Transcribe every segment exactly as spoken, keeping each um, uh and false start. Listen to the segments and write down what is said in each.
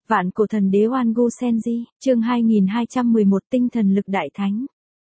Vạn cổ thần đế Oan Gu Senji, chương hai nghìn hai trăm mười một tinh thần lực đại thánh.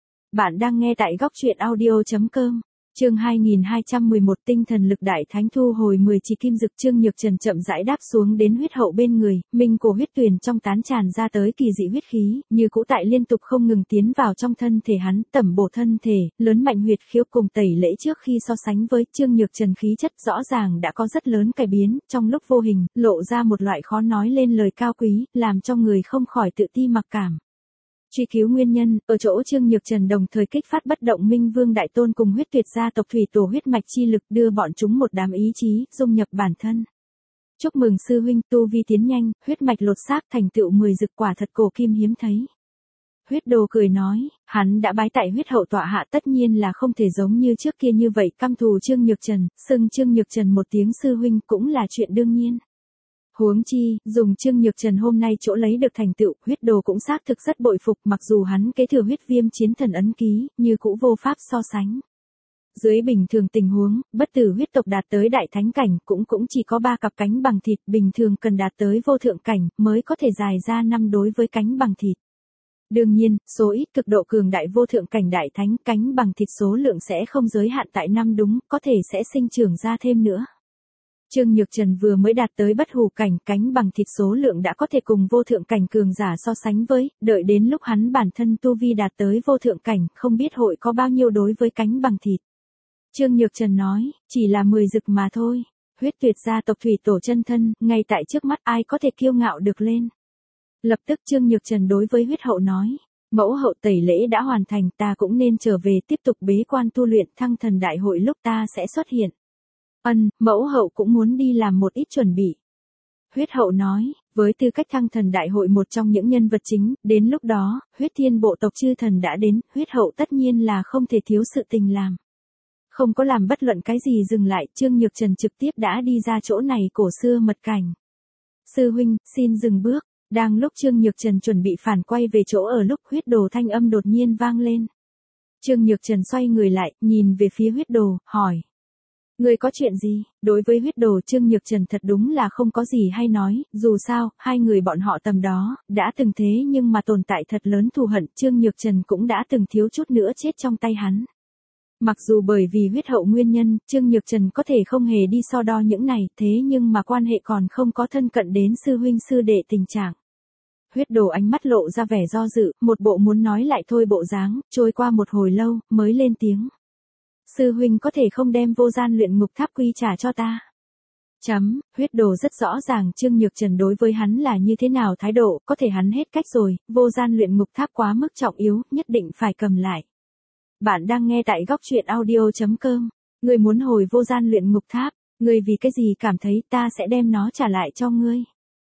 Bạn đang nghe tại góc truyện audio.com. Chương hai nghìn hai trăm mười một tinh thần lực đại thánh thu hồi mười chỉ kim dực. Trương Nhược Trần chậm rãi đáp xuống đến huyết hậu bên người, minh cổ huyết tuyền trong tán tràn ra tới kỳ dị huyết khí, như cũ tại liên tục không ngừng tiến vào trong thân thể hắn, tẩm bổ thân thể, lớn mạnh huyệt khiếu cùng tẩy lễ. Trước khi so sánh với Trương Nhược Trần khí chất rõ ràng đã có rất lớn cải biến, trong lúc vô hình, lộ ra một loại khó nói lên lời cao quý, làm cho người không khỏi tự ti mặc cảm. Truy cứu nguyên nhân, ở chỗ Trương Nhược Trần đồng thời kích phát bất động Minh Vương Đại Tôn cùng huyết tuyệt gia tộc thủy tổ huyết mạch chi lực, đưa bọn chúng một đám ý chí, dung nhập bản thân. Chúc mừng sư huynh, tu vi tiến nhanh, huyết mạch lột xác thành tựu mười dực, quả thật cổ kim hiếm thấy. Huyết Đồ cười nói, hắn đã bái tại huyết hậu tọa hạ, tất nhiên là không thể giống như trước kia như vậy căm thù Trương Nhược Trần, xưng Trương Nhược Trần một tiếng sư huynh cũng là chuyện đương nhiên. Huống chi, dùng Trương Nhược Trần hôm nay chỗ lấy được thành tựu, Huyết Đồ cũng xác thực rất bội phục, mặc dù hắn kế thừa huyết viêm chiến thần ấn ký, như cũ vô pháp so sánh. Dưới bình thường tình huống, bất tử huyết tộc đạt tới đại thánh cảnh cũng cũng chỉ có ba cặp cánh bằng thịt, bình thường cần đạt tới vô thượng cảnh mới có thể dài ra năm đối với cánh bằng thịt. Đương nhiên, số ít cực độ cường đại vô thượng cảnh đại thánh cánh bằng thịt số lượng sẽ không giới hạn tại năm đúng, có thể sẽ sinh trưởng ra thêm nữa. Trương Nhược Trần vừa mới đạt tới bất hủ cảnh, cánh bằng thịt số lượng đã có thể cùng vô thượng cảnh cường giả so sánh với, đợi đến lúc hắn bản thân tu vi đạt tới vô thượng cảnh, không biết hội có bao nhiêu đối với cánh bằng thịt. Trương Nhược Trần nói, chỉ là mười dực mà thôi, huyết tuyệt gia tộc thủy tổ chân thân, ngay tại trước mắt ai có thể kiêu ngạo được lên. Lập tức Trương Nhược Trần đối với huyết hậu nói, mẫu hậu tẩy lễ đã hoàn thành, ta cũng nên trở về tiếp tục bế quan tu luyện, thăng thần đại hội lúc ta sẽ xuất hiện. Ân, mẫu hậu cũng muốn đi làm một ít chuẩn bị. Huyết hậu nói, với tư cách thăng thần đại hội một trong những nhân vật chính, đến lúc đó, huyết thiên bộ tộc chư thần đã đến, huyết hậu tất nhiên là không thể thiếu sự tình làm. Không có làm bất luận cái gì dừng lại, Trương Nhược Trần trực tiếp đã đi ra chỗ này cổ xưa mật cảnh. Sư huynh, xin dừng bước. Đang lúc Trương Nhược Trần chuẩn bị phản quay về chỗ ở lúc Huyết Đồ thanh âm đột nhiên vang lên. Trương Nhược Trần xoay người lại, nhìn về phía Huyết Đồ, hỏi. Người có chuyện gì? Đối với Huyết Đồ, Trương Nhược Trần thật đúng là không có gì hay nói, dù sao, hai người bọn họ tầm đó, đã từng thế nhưng mà tồn tại thật lớn thù hận, Trương Nhược Trần cũng đã từng thiếu chút nữa chết trong tay hắn. Mặc dù bởi vì huyết hậu nguyên nhân, Trương Nhược Trần có thể không hề đi so đo những này, thế nhưng mà quan hệ còn không có thân cận đến sư huynh sư đệ tình trạng. Huyết Đồ ánh mắt lộ ra vẻ do dự, một bộ muốn nói lại thôi bộ dáng, trôi qua một hồi lâu, mới lên tiếng. Sư huynh có thể không đem vô gian luyện ngục tháp quy trả cho ta. Chấm, Huyết Đồ rất rõ ràng Trương Nhược Trần đối với hắn là như thế nào thái độ, có thể hắn hết cách rồi, vô gian luyện ngục tháp quá mức trọng yếu, nhất định phải cầm lại. Bạn đang nghe tại góc truyện audio.com. Ngươi muốn hồi vô gian luyện ngục tháp, ngươi vì cái gì cảm thấy ta sẽ đem nó trả lại cho ngươi?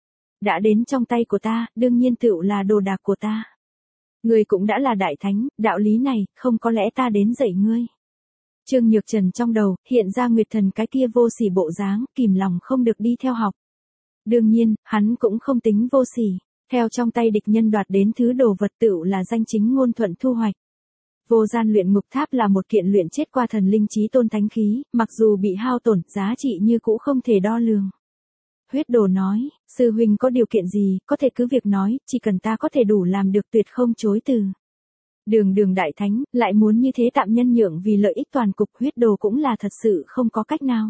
Đã đến trong tay của ta, đương nhiên tựu là đồ đạc của ta. Ngươi cũng đã là đại thánh, đạo lý này, không có lẽ ta đến dạy ngươi. Trương Nhược Trần trong đầu, hiện ra Nguyệt Thần cái kia vô sỉ bộ dáng, kìm lòng không được đi theo học. Đương nhiên, hắn cũng không tính vô sỉ, theo trong tay địch nhân đoạt đến thứ đồ vật tựu là danh chính ngôn thuận thu hoạch. Vô gian luyện ngục tháp là một kiện luyện chết qua thần linh chí tôn thánh khí, mặc dù bị hao tổn, giá trị như cũ không thể đo lường. Huyết Đồ nói, sư huynh có điều kiện gì, có thể cứ việc nói, chỉ cần ta có thể đủ làm được tuyệt không chối từ. Đường đường đại thánh, lại muốn như thế tạm nhân nhượng vì lợi ích toàn cục, Huyết Đồ cũng là thật sự không có cách nào.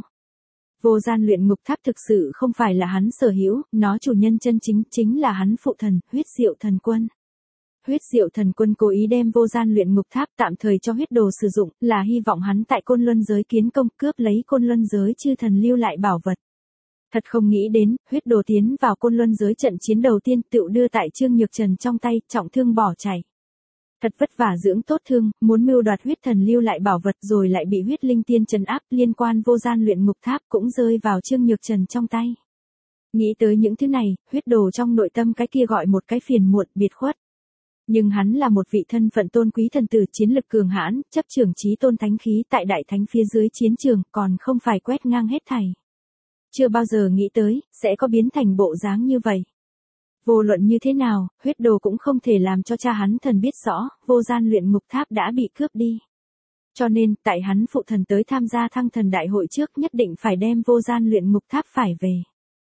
Vô gian luyện ngục tháp thực sự không phải là hắn sở hữu, nó chủ nhân chân chính chính là hắn phụ thần, Huyết Diệu Thần Quân. Huyết Diệu Thần Quân cố ý đem vô gian luyện ngục tháp tạm thời cho Huyết Đồ sử dụng, là hy vọng hắn tại Côn Luân giới kiến công cướp lấy Côn Luân giới chư thần lưu lại bảo vật. Thật không nghĩ đến, Huyết Đồ tiến vào Côn Luân giới trận chiến đầu tiên tựu đưa tại Trương Nhược Trần trong tay, trọng thương bỏ chạy. Thật vất vả dưỡng tốt thương, muốn mưu đoạt huyết thần lưu lại bảo vật rồi lại bị huyết linh tiên trấn áp, liên quan vô gian luyện ngục tháp cũng rơi vào Trương Nhược Trần trong tay. Nghĩ tới những thứ này, Huyết Đồ trong nội tâm cái kia gọi một cái phiền muộn, biệt khuất. Nhưng hắn là một vị thân phận tôn quý thần tử, chiến lực cường hãn, chấp trưởng chí tôn thánh khí tại đại thánh phía dưới chiến trường, còn không phải quét ngang hết thảy. Chưa bao giờ nghĩ tới, sẽ có biến thành bộ dáng như vậy. Vô luận như thế nào, Huyết Đồ cũng không thể làm cho cha hắn thần biết rõ, vô gian luyện ngục tháp đã bị cướp đi. Cho nên, tại hắn phụ thần tới tham gia thăng thần đại hội trước nhất định phải đem vô gian luyện ngục tháp phải về.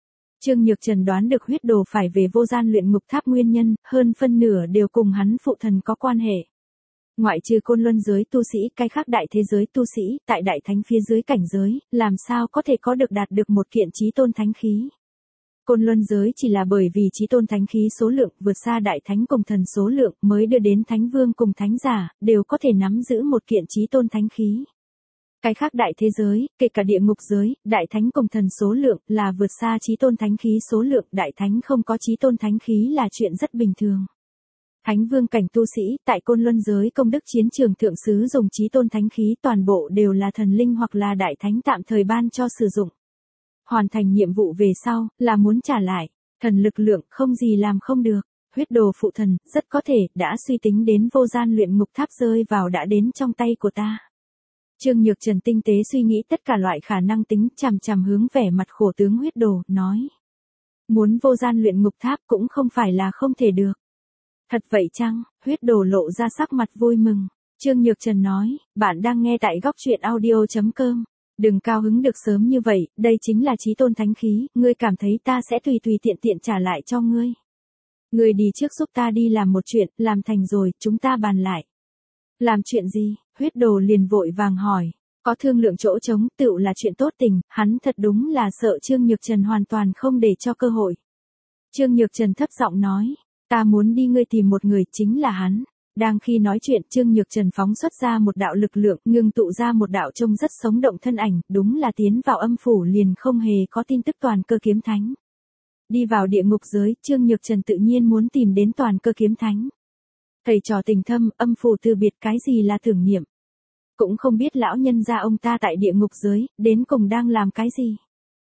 Trương Nhược Trần đoán được huyết đồ phải về vô gian luyện ngục tháp nguyên nhân, hơn phân nửa đều cùng hắn phụ thần có quan hệ. Ngoại trừ côn luân giới tu sĩ, cái khác đại thế giới tu sĩ, tại đại thánh phía dưới cảnh giới, làm sao có thể có được đạt được một kiện chí tôn thánh khí. Côn luân giới chỉ là bởi vì chí tôn thánh khí số lượng vượt xa đại thánh cùng thần số lượng mới đưa đến thánh vương cùng thánh giả, đều có thể nắm giữ một kiện chí tôn thánh khí. Cái khác đại thế giới, kể cả địa ngục giới, đại thánh cùng thần số lượng là vượt xa chí tôn thánh khí số lượng, đại thánh không có chí tôn thánh khí là chuyện rất bình thường. Thánh vương cảnh tu sĩ, tại côn luân giới công đức chiến trường thượng sứ dùng chí tôn thánh khí toàn bộ đều là thần linh hoặc là đại thánh tạm thời ban cho sử dụng. Hoàn thành nhiệm vụ về sau, là muốn trả lại, thần lực lượng không gì làm không được, huyết đồ phụ thần, rất có thể, đã suy tính đến vô gian luyện ngục tháp rơi vào đã đến trong tay của ta. Trương Nhược Trần tinh tế suy nghĩ tất cả loại khả năng tính, chằm chằm hướng vẻ mặt khổ tướng huyết đồ, nói. Muốn vô gian luyện ngục tháp cũng không phải là không thể được. Thật vậy chăng? Huyết đồ lộ ra sắc mặt vui mừng. Trương Nhược Trần nói, bạn đang nghe tại góc truyện audio chấm com. Đừng cao hứng được sớm như vậy, đây chính là chí tôn thánh khí, ngươi cảm thấy ta sẽ tùy tùy tiện tiện trả lại cho ngươi. Ngươi đi trước giúp ta đi làm một chuyện, làm thành rồi, chúng ta bàn lại. Làm chuyện gì? Huyết đồ liền vội vàng hỏi. Có thương lượng chỗ trống, tựu là chuyện tốt tình, hắn thật đúng là sợ Trương Nhược Trần hoàn toàn không để cho cơ hội. Trương Nhược Trần thấp giọng nói, ta muốn đi ngươi tìm một người, chính là hắn. Đang khi nói chuyện, Trương Nhược Trần phóng xuất ra một đạo lực lượng, ngưng tụ ra một đạo trông rất sống động thân ảnh, đúng là tiến vào âm phủ liền không hề có tin tức Toàn Cơ Kiếm Thánh. Đi vào địa ngục giới, Trương Nhược Trần tự nhiên muốn tìm đến Toàn Cơ Kiếm Thánh. Thầy trò tình thâm, âm phủ từ biệt, cái gì là tưởng niệm. Cũng không biết lão nhân gia ông ta tại địa ngục giới, đến cùng đang làm cái gì.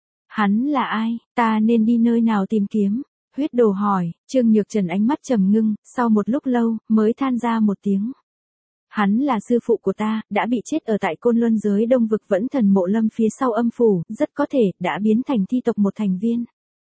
Hắn là ai, ta nên đi nơi nào tìm kiếm? Huyết đồ hỏi, Trương Nhược Trần ánh mắt trầm ngưng, sau một lúc lâu, mới than ra một tiếng. Hắn là sư phụ của ta, đã bị chết ở tại côn luân giới đông vực vẫn thần mộ lâm phía sau âm phủ, rất có thể, đã biến thành thi tộc một thành viên.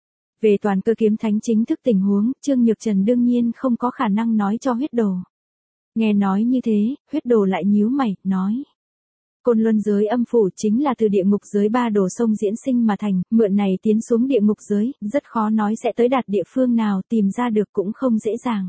Về Toàn Cơ Kiếm Thánh chính thức tình huống, Trương Nhược Trần đương nhiên không có khả năng nói cho huyết đồ. Nghe nói như thế, huyết đồ lại nhíu mày, nói. Côn luân giới âm phủ chính là từ địa ngục giới ba đồ sông diễn sinh mà thành, mượn này tiến xuống địa ngục giới, rất khó nói sẽ tới đạt địa phương nào, tìm ra được cũng không dễ dàng.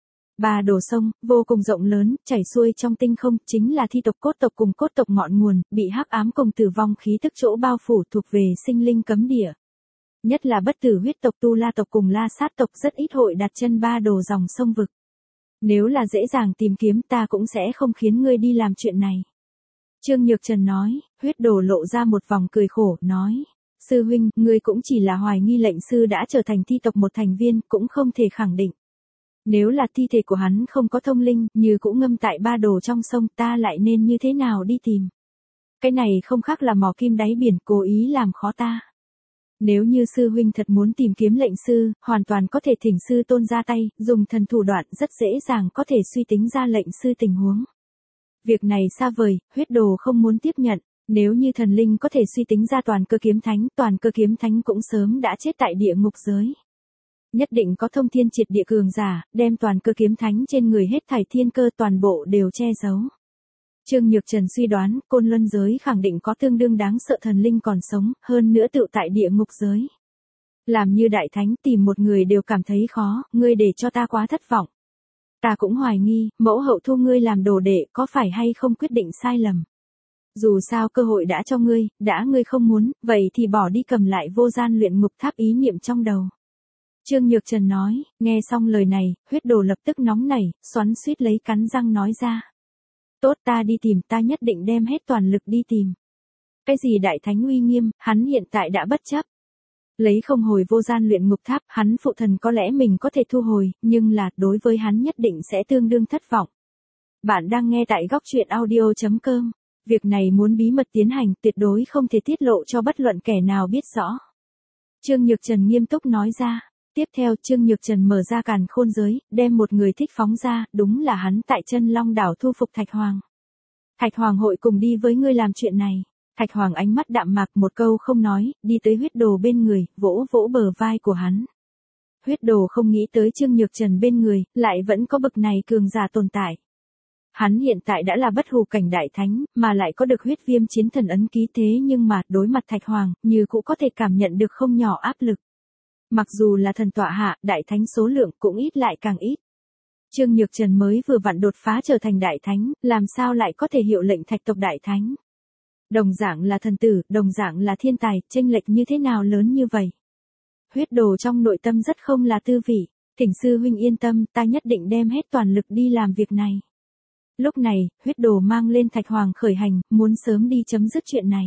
Ba đồ sông, vô cùng rộng lớn, chảy xuôi trong tinh không, chính là thi tộc cốt tộc cùng cốt tộc ngọn nguồn, bị hắc ám cùng tử vong khí tức chỗ bao phủ thuộc về sinh linh cấm địa. Nhất là bất tử huyết tộc Tu La tộc cùng La Sát tộc rất ít hội đặt chân ba đồ dòng sông vực. Nếu là dễ dàng tìm kiếm ta cũng sẽ không khiến ngươi đi làm chuyện này. Trương Nhược Trần nói, huyết đồ lộ ra một vòng cười khổ, nói. Sư huynh, ngươi cũng chỉ là hoài nghi lệnh sư đã trở thành thi tộc một thành viên, cũng không thể khẳng định. Nếu là thi thể của hắn không có thông linh, như cũng ngâm tại ba đồ trong sông, ta lại nên như thế nào đi tìm? Cái này không khác là mò kim đáy biển, cố ý làm khó ta. Nếu như sư huynh thật muốn tìm kiếm lệnh sư, hoàn toàn có thể thỉnh sư tôn ra tay, dùng thần thủ đoạn rất dễ dàng có thể suy tính ra lệnh sư tình huống. Việc này xa vời, huyết đồ không muốn tiếp nhận, nếu như thần linh có thể suy tính ra Toàn Cơ Kiếm Thánh, Toàn Cơ Kiếm Thánh cũng sớm đã chết tại địa ngục giới. Nhất định có thông thiên triệt địa cường giả, đem Toàn Cơ Kiếm Thánh trên người hết thảy thiên cơ toàn bộ đều che giấu. Trương Nhược Trần suy đoán, côn luân giới khẳng định có tương đương đáng sợ thần linh còn sống, hơn nữa tự tại địa ngục giới. Làm như đại thánh tìm một người đều cảm thấy khó, ngươi để cho ta quá thất vọng. Ta cũng hoài nghi, mẫu hậu thu ngươi làm đồ đệ có phải hay không quyết định sai lầm. Dù sao cơ hội đã cho ngươi, đã ngươi không muốn, vậy thì bỏ đi cầm lại vô gian luyện ngục tháp ý niệm trong đầu. Trương Nhược Trần nói, nghe xong lời này, huyết đồ lập tức nóng nảy, xoắn xuýt lấy cắn răng nói ra. Tốt, ta đi tìm, ta nhất định đem hết toàn lực đi tìm. Cái gì đại thánh uy nghiêm, hắn hiện tại đã bất chấp. Lấy không hồi vô gian luyện ngục tháp, hắn phụ thần có lẽ mình có thể thu hồi, nhưng là, đối với hắn nhất định sẽ tương đương thất vọng. Bạn đang nghe tại góc truyện audio chấm com. Việc này muốn bí mật tiến hành, tuyệt đối không thể tiết lộ cho bất luận kẻ nào biết rõ. Trương Nhược Trần nghiêm túc nói ra. Tiếp theo, Trương Nhược Trần mở ra càn khôn giới, đem một người thích phóng ra, đúng là hắn tại chân Long đảo thu phục Thạch Hoàng. Thạch Hoàng hội cùng đi với ngươi làm chuyện này. Thạch Hoàng ánh mắt đạm mạc một câu không nói, đi tới huyết đồ bên người, vỗ vỗ bờ vai của hắn. Huyết đồ không nghĩ tới Trương Nhược Trần bên người, lại vẫn có bậc này cường giả tồn tại. Hắn hiện tại đã là bất hủ cảnh đại thánh, mà lại có được huyết viêm chiến thần ấn ký thế nhưng mà, đối mặt Thạch Hoàng, như cũng có thể cảm nhận được không nhỏ áp lực. Mặc dù là thần tọa hạ, đại thánh số lượng cũng ít lại càng ít. Trương Nhược Trần mới vừa vặn đột phá trở thành đại thánh, làm sao lại có thể hiệu lệnh thạch tộc đại thánh. Đồng dạng là thần tử, đồng dạng là thiên tài, chênh lệch như thế nào lớn như vậy. Huyết Đồ trong nội tâm rất không là tư vị, Thỉnh sư huynh yên tâm, ta nhất định đem hết toàn lực đi làm việc này. Lúc này, Huyết Đồ mang lên Thạch Hoàng khởi hành, muốn sớm đi chấm dứt chuyện này.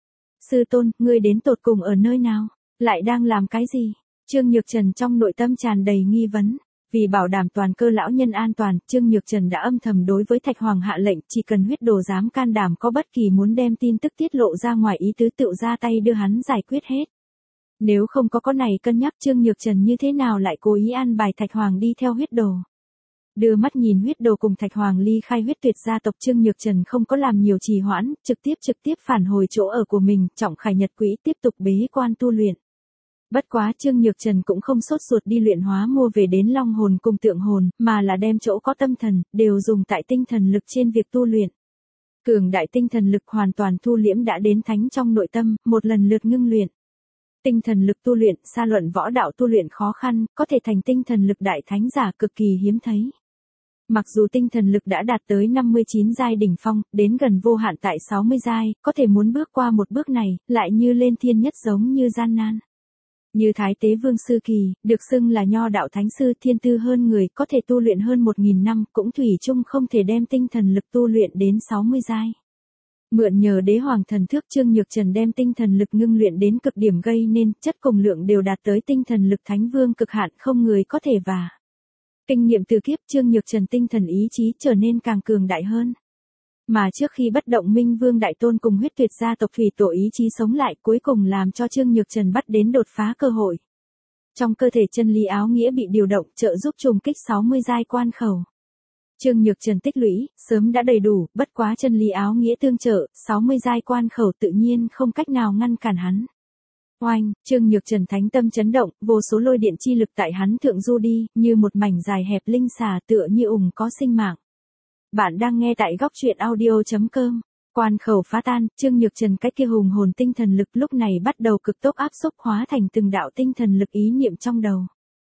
Sư tôn, ngươi đến tột cùng ở nơi nào? Lại đang làm cái gì? Trương Nhược Trần trong nội tâm tràn đầy nghi vấn. Vì bảo đảm toàn cơ lão nhân an toàn, Trương Nhược Trần đã âm thầm đối với Thạch Hoàng hạ lệnh, chỉ cần Huyết Đồ dám can đảm có bất kỳ muốn đem tin tức tiết lộ ra ngoài ý tứ tự ra tay đưa hắn giải quyết hết. Nếu không có có này cân nhắc, Trương Nhược Trần như thế nào lại cố ý an bài Thạch Hoàng đi theo Huyết Đồ. Đưa mắt nhìn Huyết Đồ cùng Thạch Hoàng ly khai huyết tuyệt gia tộc, Trương Nhược Trần không có làm nhiều trì hoãn, trực tiếp trực tiếp phản hồi chỗ ở của mình, Trọng Khải Nhật Quỹ tiếp tục bế quan tu luyện. Bất quá Trương Nhược Trần cũng không sốt ruột đi luyện hóa mua về đến long hồn cùng tượng hồn, mà là đem chỗ có tâm thần, đều dùng tại tinh thần lực trên việc tu luyện. Cường đại tinh thần lực hoàn toàn thu liễm đã đến thánh trong nội tâm, một lần lượt ngưng luyện. Tinh thần lực tu luyện, xa luận võ đạo tu luyện khó khăn, có thể thành tinh thần lực đại thánh giả cực kỳ hiếm thấy. Mặc dù tinh thần lực đã đạt tới năm mươi chín giai đỉnh phong, đến gần vô hạn tại sáu mươi giai, có thể muốn bước qua một bước này, lại như lên thiên nhất giống như gian nan. Như Thái Tế Vương Sư Kỳ, được xưng là nho đạo thánh sư, thiên tư hơn người, có thể tu luyện hơn một nghìn năm, cũng thủy chung không thể đem tinh thần lực tu luyện đến sáu mươi giai. Mượn nhờ đế hoàng thần thước, Trương Nhược Trần đem tinh thần lực ngưng luyện đến cực điểm, gây nên chất cùng lượng đều đạt tới tinh thần lực thánh vương cực hạn, không người có thể và. Kinh nghiệm từ kiếp, Trương Nhược Trần tinh thần ý chí trở nên càng cường đại hơn. Mà trước khi bất động Minh Vương Đại Tôn cùng huyết tuyệt gia tộc thủy tổ ý chí sống lại, cuối cùng làm cho Trương Nhược Trần bắt đến đột phá cơ hội. Trong cơ thể chân lý áo nghĩa bị điều động, trợ giúp trùng kích sáu mươi giai quan khẩu. Trương Nhược Trần tích lũy, sớm đã đầy đủ, bất quá chân lý áo nghĩa tương trợ, sáu mươi giai quan khẩu tự nhiên không cách nào ngăn cản hắn. Oanh, Trương Nhược Trần thánh tâm chấn động, vô số lôi điện chi lực tại hắn thượng du đi, như một mảnh dài hẹp linh xà, tựa như ủng có sinh mạng. Bạn đang nghe tại góc truyện audio chấm com. Quan khẩu phá tan, Trương Nhược Trần cái kia hùng hồn tinh thần lực lúc này bắt đầu cực tốc áp xúc hóa thành từng đạo tinh thần lực ý niệm trong đầu.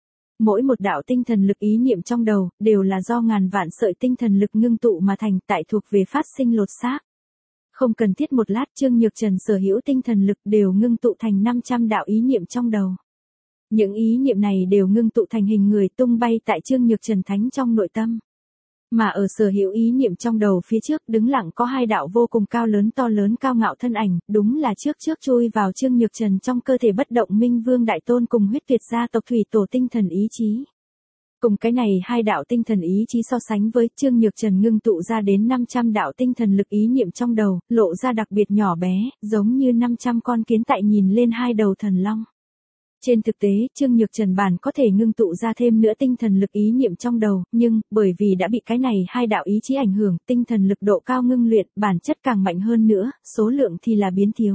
Mỗi một đạo tinh thần lực ý niệm trong đầu, đều là do ngàn vạn sợi tinh thần lực ngưng tụ mà thành, tại thuộc về phát sinh lột xác. Không cần thiết một lát, Trương Nhược Trần sở hữu tinh thần lực đều ngưng tụ thành năm trăm đạo ý niệm trong đầu. Những ý niệm này đều ngưng tụ thành hình người tung bay tại Trương Nhược Trần thánh trong nội tâm. Mà ở sở hữu ý niệm trong đầu phía trước đứng lặng có hai đạo vô cùng cao lớn to lớn cao ngạo thân ảnh, đúng là trước trước chui vào Trương Nhược Trần trong cơ thể bất động Minh Vương Đại Tôn cùng huyết tuyệt gia tộc thủy tổ tinh thần ý chí. Cùng cái này hai đạo tinh thần ý chí so sánh với, Trương Nhược Trần ngưng tụ ra đến năm trăm đạo tinh thần lực ý niệm trong đầu, lộ ra đặc biệt nhỏ bé, giống như năm trăm con kiến tại nhìn lên hai đầu thần long. Trên thực tế, Trương Nhược Trần bản có thể ngưng tụ ra thêm nữa tinh thần lực ý niệm trong đầu, nhưng, bởi vì đã bị cái này hai đạo ý chí ảnh hưởng, tinh thần lực độ cao ngưng luyện, bản chất càng mạnh hơn nữa, số lượng thì là biến thiếu.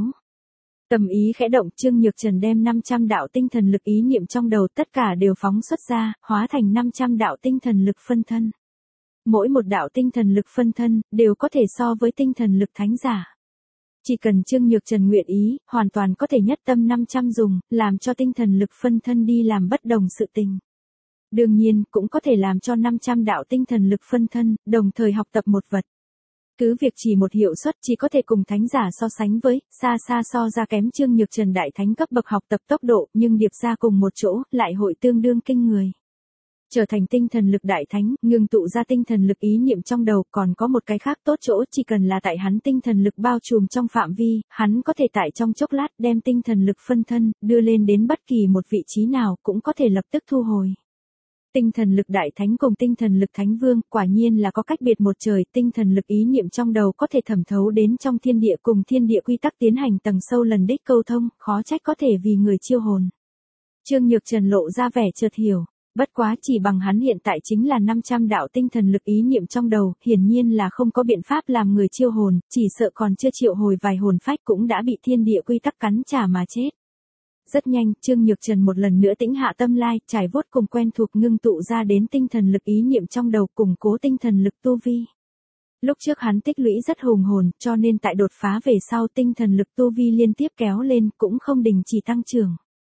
Tâm ý khẽ động, Trương Nhược Trần đem năm trăm đạo tinh thần lực ý niệm trong đầu tất cả đều phóng xuất ra, hóa thành năm trăm đạo tinh thần lực phân thân. Mỗi một đạo tinh thần lực phân thân, đều có thể so với tinh thần lực thánh giả. Chỉ cần Trương Nhược Trần nguyện ý, hoàn toàn có thể nhất tâm năm trăm dùng, làm cho tinh thần lực phân thân đi làm bất đồng sự tình. Đương nhiên, cũng có thể làm cho năm trăm đạo tinh thần lực phân thân, đồng thời học tập một vật. Cứ việc chỉ một hiệu suất chỉ có thể cùng thánh giả so sánh với, xa xa so ra kém Trương Nhược Trần đại thánh cấp bậc học tập tốc độ, nhưng điệp ra cùng một chỗ, lại hội tương đương kinh người. Trở thành tinh thần lực đại thánh, ngưng tụ ra tinh thần lực ý niệm trong đầu, còn có một cái khác tốt chỗ, chỉ cần là tại hắn tinh thần lực bao trùm trong phạm vi, hắn có thể tại trong chốc lát đem tinh thần lực phân thân, đưa lên đến bất kỳ một vị trí nào, cũng có thể lập tức thu hồi. Tinh thần lực đại thánh cùng tinh thần lực thánh vương, quả nhiên là có cách biệt một trời, tinh thần lực ý niệm trong đầu có thể thẩm thấu đến trong thiên địa cùng thiên địa quy tắc tiến hành tầng sâu lần đích câu thông, khó trách có thể vì người chiêu hồn. Trương Nhược Trần lộ ra vẻ chợt hiểu. Bất quá chỉ bằng hắn hiện tại chính là năm trăm đạo tinh thần lực ý niệm trong đầu, hiển nhiên là không có biện pháp làm người chiêu hồn, chỉ sợ còn chưa triệu hồi vài hồn phách cũng đã bị thiên địa quy tắc cắn trả mà chết. Rất nhanh, Trương Nhược Trần một lần nữa tĩnh hạ tâm lai, trải vuốt cùng quen thuộc ngưng tụ ra đến tinh thần lực ý niệm trong đầu, củng cố tinh thần lực tu vi. Lúc trước hắn tích lũy rất hùng hồn, cho nên tại đột phá về sau tinh thần lực tu vi liên tiếp kéo lên, cũng không đình chỉ tăng trưởng.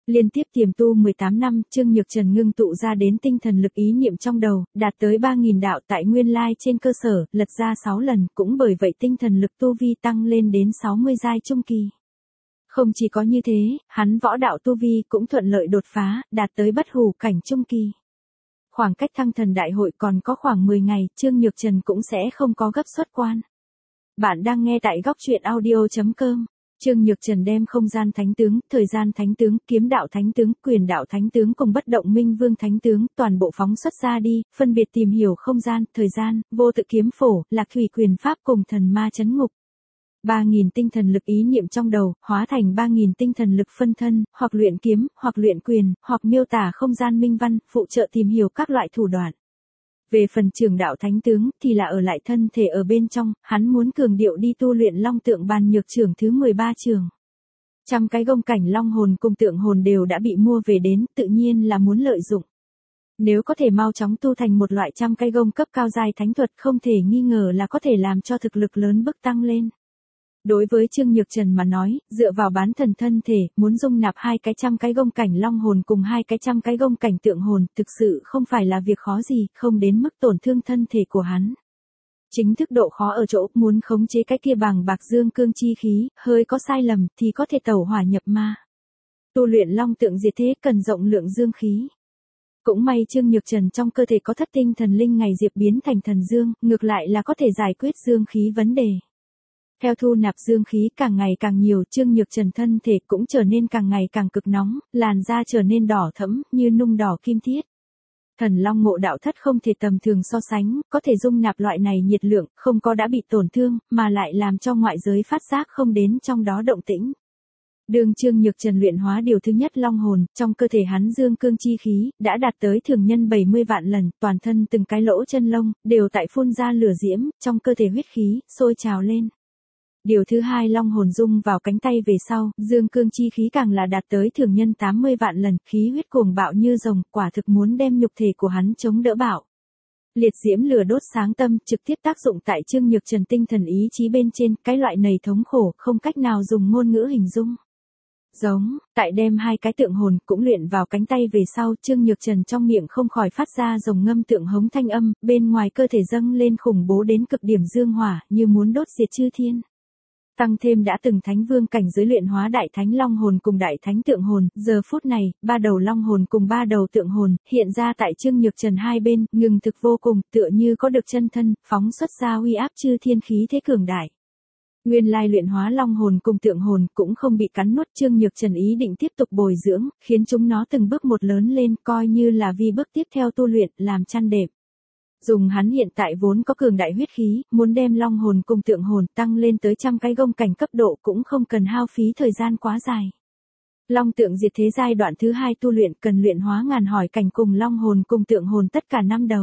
Liên tiếp tiềm tu mười tám năm, Trương Nhược Trần ngưng tụ ra đến tinh thần lực ý niệm trong đầu, đạt tới ba nghìn đạo tại nguyên lai trên cơ sở, lật ra sáu lần, cũng bởi vậy tinh thần lực tu vi tăng lên đến sáu mươi giai trung kỳ. Không chỉ có như thế, hắn võ đạo tu vi cũng thuận lợi đột phá, đạt tới bất hủ cảnh trung kỳ. Khoảng cách thăng thần đại hội còn có khoảng mười ngày, Trương Nhược Trần cũng sẽ không có gấp xuất quan. Bạn đang nghe tại góc truyện audio chấm com. Trương Nhược Trần đem không gian thánh tướng, thời gian thánh tướng, kiếm đạo thánh tướng, quyền đạo thánh tướng cùng bất động minh vương thánh tướng, toàn bộ phóng xuất ra đi, phân biệt tìm hiểu không gian, thời gian, vô tự kiếm phổ, lạc thủy quyền pháp cùng thần ma chấn ngục. ba nghìn tinh thần lực ý niệm trong đầu, hóa thành ba nghìn tinh thần lực phân thân, hoặc luyện kiếm, hoặc luyện quyền, hoặc miêu tả không gian minh văn, phụ trợ tìm hiểu các loại thủ đoạn. Về phần trường đạo thánh tướng, thì là ở lại thân thể ở bên trong, hắn muốn cường điệu đi tu luyện long tượng bàn nhược trường thứ mười ba trường. Trăm cái gông cảnh long hồn cùng tượng hồn đều đã bị mua về đến, tự nhiên là muốn lợi dụng. Nếu có thể mau chóng tu thành một loại trăm cái gông cấp cao giai thánh thuật, không thể nghi ngờ là có thể làm cho thực lực lớn bức tăng lên. Đối với Trương Nhược Trần mà nói, dựa vào bán thần thân thể, muốn dung nạp hai cái trăm cái gông cảnh long hồn cùng hai cái trăm cái gông cảnh tượng hồn, thực sự không phải là việc khó gì, không đến mức tổn thương thân thể của hắn. Chính thức độ khó ở chỗ, muốn khống chế cái kia bằng bạc dương cương chi khí, hơi có sai lầm, thì có thể tẩu hỏa nhập ma. Tu luyện long tượng diệt thế cần rộng lượng dương khí. Cũng may Trương Nhược Trần trong cơ thể có thất tinh thần linh ngày diệp biến thành thần dương, ngược lại là có thể giải quyết dương khí vấn đề. Theo thu nạp dương khí càng ngày càng nhiều, Trương Nhược Trần thân thể cũng trở nên càng ngày càng cực nóng, làn da trở nên đỏ thẫm, như nung đỏ kim thiết. Thần Long Ngộ Đạo Thất không thể tầm thường so sánh, có thể dung nạp loại này nhiệt lượng, không có đã bị tổn thương, mà lại làm cho ngoại giới phát giác không đến trong đó động tĩnh. Đường Trương Nhược Trần luyện hóa điều thứ nhất long hồn, trong cơ thể hắn dương cương chi khí, đã đạt tới thường nhân bảy mươi vạn lần, toàn thân từng cái lỗ chân lông, đều tại phun ra lửa diễm, trong cơ thể huyết khí, sôi trào lên. Điều thứ hai long hồn dung vào cánh tay về sau, dương cương chi khí càng là đạt tới thường nhân tám mươi vạn lần, khí huyết cuồng bạo như rồng, quả thực muốn đem nhục thể của hắn chống đỡ bạo. Liệt diễm lửa đốt sáng tâm, trực tiếp tác dụng tại Trương Nhược Trần tinh thần ý chí bên trên, cái loại này thống khổ, không cách nào dùng ngôn ngữ hình dung. Giống, tại đem hai cái tượng hồn cũng luyện vào cánh tay về sau, Trương Nhược Trần trong miệng không khỏi phát ra rồng ngâm tượng hống thanh âm, bên ngoài cơ thể dâng lên khủng bố đến cực điểm dương hỏa, như muốn đốt diệt chư thiên. Tăng thêm đã từng thánh vương cảnh giới luyện hóa đại thánh long hồn cùng đại thánh tượng hồn, giờ phút này, ba đầu long hồn cùng ba đầu tượng hồn, hiện ra tại Trương Nhược Trần hai bên, ngừng thực vô cùng, tựa như có được chân thân, phóng xuất ra uy áp chư thiên khí thế cường đại. Nguyên lai luyện hóa long hồn cùng tượng hồn cũng không bị cắn nuốt, Trương Nhược Trần ý định tiếp tục bồi dưỡng, khiến chúng nó từng bước một lớn lên, coi như là vì bước tiếp theo tu luyện, làm chăn đệm. Dùng hắn hiện tại vốn có cường đại huyết khí, muốn đem long hồn cùng tượng hồn tăng lên tới trăm cái gông cảnh cấp độ cũng không cần hao phí thời gian quá dài. Long tượng diệt thế giai đoạn thứ hai tu luyện cần luyện hóa ngàn hỏi cảnh cùng long hồn cùng tượng hồn tất cả năm đầu.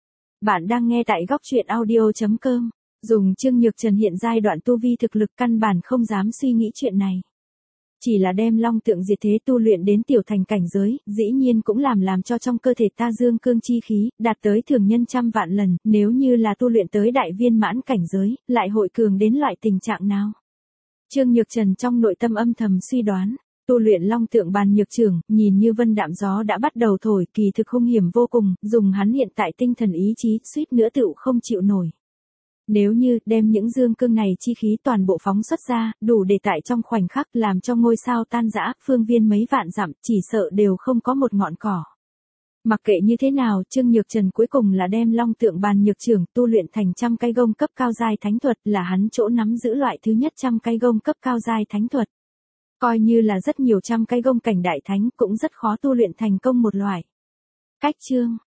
Bạn đang nghe tại góc truyện audio chấm com. Dùng Trương Nhược Trần hiện giai đoạn tu vi thực lực căn bản không dám suy nghĩ chuyện này. Chỉ là đem long tượng diệt thế tu luyện đến tiểu thành cảnh giới, dĩ nhiên cũng làm làm cho trong cơ thể ta dương cương chi khí, đạt tới thường nhân trăm vạn lần, nếu như là tu luyện tới đại viên mãn cảnh giới, lại hội cường đến loại tình trạng nào. Trương Nhược Trần trong nội tâm âm thầm suy đoán, tu luyện long tượng bàn nhược trường, nhìn như vân đạm gió đã bắt đầu thổi, kỳ thực hung hiểm vô cùng, dùng hắn hiện tại tinh thần ý chí, suýt nữa tựu không chịu nổi. Nếu như đem những dương cương này chi khí toàn bộ phóng xuất ra, đủ để tại trong khoảnh khắc làm cho ngôi sao tan rã, phương viên mấy vạn dặm, chỉ sợ đều không có một ngọn cỏ. Mặc kệ như thế nào, Trương Nhược Trần cuối cùng là đem long tượng bàn nhược trưởng tu luyện thành trăm cái gông cấp cao giai thánh thuật, là hắn chỗ nắm giữ loại thứ nhất trăm cái gông cấp cao giai thánh thuật. Coi như là rất nhiều trăm cái gông cảnh đại thánh cũng rất khó tu luyện thành công một loại. Cách chương